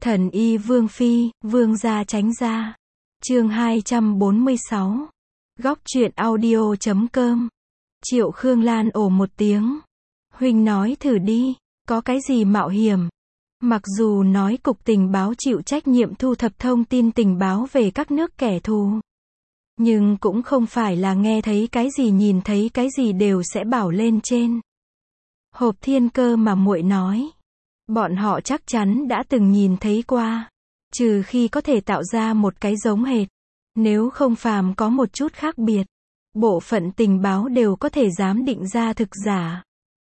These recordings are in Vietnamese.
Thần y Vương Phi, Vương gia tránh ra. Chương 246. Góc truyện audio.com. Triệu Khương Lan ồ một tiếng. Huynh nói thử đi, có cái gì mạo hiểm? Mặc dù nói cục tình báo chịu trách nhiệm thu thập thông tin tình báo về các nước kẻ thù, nhưng cũng không phải là nghe thấy cái gì nhìn thấy cái gì đều sẽ bảo lên trên hộp thiên cơ mà muội nói. Bọn họ chắc chắn đã từng nhìn thấy qua, trừ khi có thể tạo ra một cái giống hệt. Nếu không phàm có một chút khác biệt, bộ phận tình báo đều có thể giám định ra thực giả.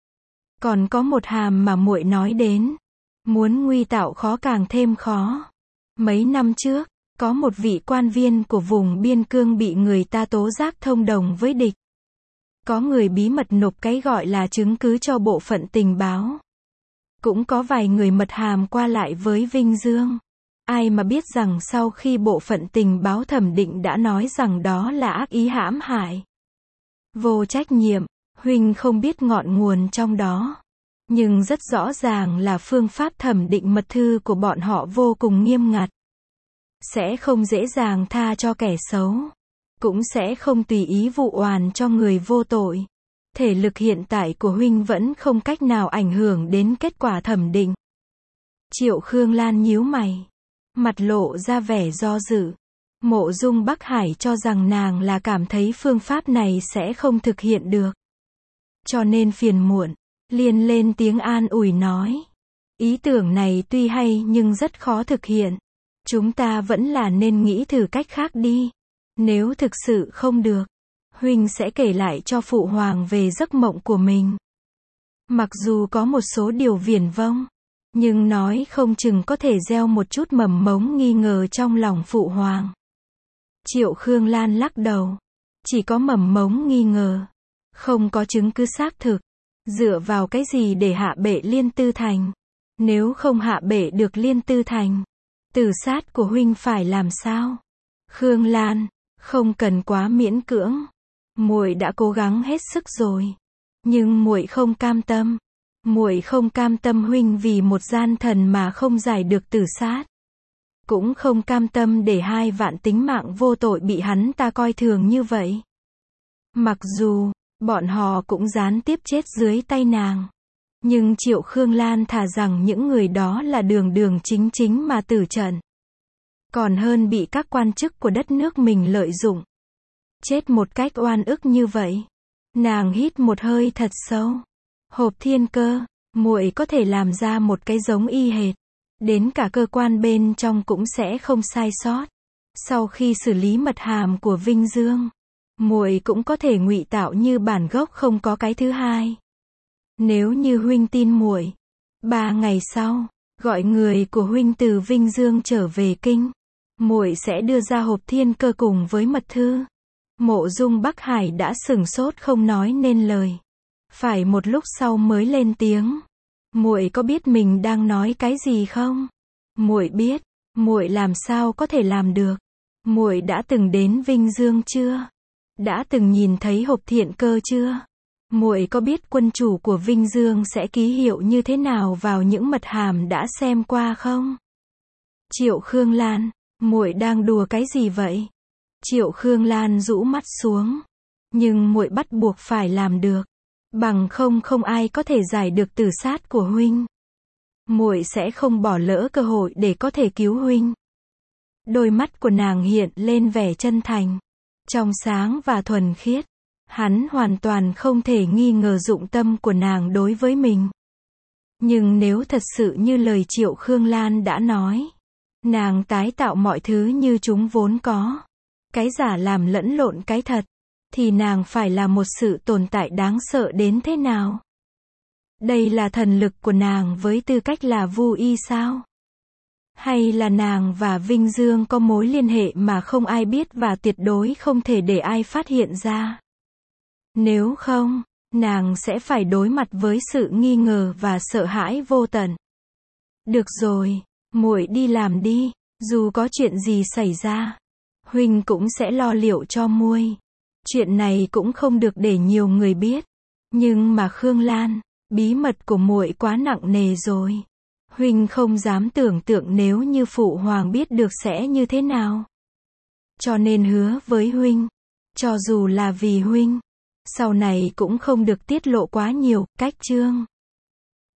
Còn có một hàm mà muội nói đến, muốn nguy tạo khó càng thêm khó. Mấy năm trước, có một vị quan viên của vùng biên cương bị người ta tố giác thông đồng với địch. Có người bí mật nộp cái gọi là chứng cứ cho bộ phận tình báo. Cũng có vài người mật hàm qua lại với Vinh Dương. Ai mà biết rằng sau khi bộ phận tình báo thẩm định đã nói rằng đó là ác ý hãm hại, vô trách nhiệm. Huynh không biết ngọn nguồn trong đó, nhưng rất rõ ràng là phương pháp thẩm định mật thư của bọn họ vô cùng nghiêm ngặt. Sẽ không dễ dàng tha cho kẻ xấu, cũng sẽ không tùy ý vụ oan cho người vô tội. Thể lực hiện tại của huynh vẫn không cách nào ảnh hưởng đến kết quả thẩm định. Triệu Khương Lan nhíu mày, mặt lộ ra vẻ do dự. Mộ Dung Bắc Hải cho rằng nàng là cảm thấy phương pháp này sẽ không thực hiện được, cho nên phiền muộn, liền lên tiếng an ủi nói. Ý tưởng này tuy hay nhưng rất khó thực hiện. Chúng ta vẫn là nên nghĩ thử cách khác đi. Nếu thực sự không được, huynh sẽ kể lại cho phụ hoàng về giấc mộng của mình. Mặc dù có một số điều viển vông, nhưng nói không chừng có thể gieo một chút mầm mống nghi ngờ trong lòng phụ hoàng. Triệu Khương Lan lắc đầu. Chỉ có mầm mống nghi ngờ, không có chứng cứ xác thực. Dựa vào cái gì để hạ bệ Liên Tư Thành? Nếu không hạ bệ được Liên Tư Thành, tử sát của huynh phải làm sao? Khương Lan, không cần quá miễn cưỡng. Muội đã cố gắng hết sức rồi, nhưng muội không cam tâm. Muội không cam tâm huynh vì một gian thần mà không giải được tử sát. Cũng không cam tâm để 2 vạn tính mạng vô tội bị hắn ta coi thường như vậy. Mặc dù bọn họ cũng gián tiếp chết dưới tay nàng, nhưng Triệu Khương Lan thà rằng những người đó là đường đường chính chính mà tử trận, còn hơn bị các quan chức của đất nước mình lợi dụng, chết một cách oan ức như vậy. Nàng hít một hơi thật sâu. Hộp thiên cơ, muội có thể làm ra một cái giống y hệt, đến cả cơ quan bên trong cũng sẽ không sai sót. Sau khi xử lý mật hàm của Vinh Dương, muội cũng có thể ngụy tạo như bản gốc không có cái thứ hai. Nếu như huynh tin muội, 3 ngày sau, gọi người của huynh từ Vinh Dương trở về kinh, muội sẽ đưa ra hộp thiên cơ cùng với mật thư. Mộ Dung Bắc Hải đã sửng sốt không nói nên lời. Phải một lúc sau mới lên tiếng. Muội có biết mình đang nói cái gì không? Muội biết. Muội làm sao có thể làm được? Muội đã từng đến Vinh Dương chưa? Đã từng nhìn thấy hộp thiện cơ chưa? Muội có biết quân chủ của Vinh Dương sẽ ký hiệu như thế nào vào những mật hàm đã xem qua không? Triệu Khương Lan, muội đang đùa cái gì vậy? Triệu Khương Lan rũ mắt xuống. Nhưng muội bắt buộc phải làm được, bằng không không ai có thể giải được tử sát của huynh. Muội sẽ không bỏ lỡ cơ hội để có thể cứu huynh. Đôi mắt của nàng hiện lên vẻ chân thành, trong sáng và thuần khiết. Hắn hoàn toàn không thể nghi ngờ dụng tâm của nàng đối với mình. Nhưng nếu thật sự như lời Triệu Khương Lan đã nói, nàng tái tạo mọi thứ như chúng vốn có, cái giả làm lẫn lộn cái thật, thì nàng phải là một sự tồn tại đáng sợ đến thế nào? Đây là thần lực của nàng với tư cách là Vu Y sao? Hay là nàng và Vinh Dương có mối liên hệ mà không ai biết và tuyệt đối không thể để ai phát hiện ra? Nếu không, nàng sẽ phải đối mặt với sự nghi ngờ và sợ hãi vô tận. Được rồi, muội đi làm đi, dù có chuyện gì xảy ra, huynh cũng sẽ lo liệu cho muội. Chuyện này cũng không được để nhiều người biết. Nhưng mà Khương Lan, bí mật của muội quá nặng nề rồi. Huynh không dám tưởng tượng nếu như phụ hoàng biết được sẽ như thế nào. Cho nên hứa với huynh, cho dù là vì huynh, sau này cũng không được tiết lộ quá nhiều, cách chương.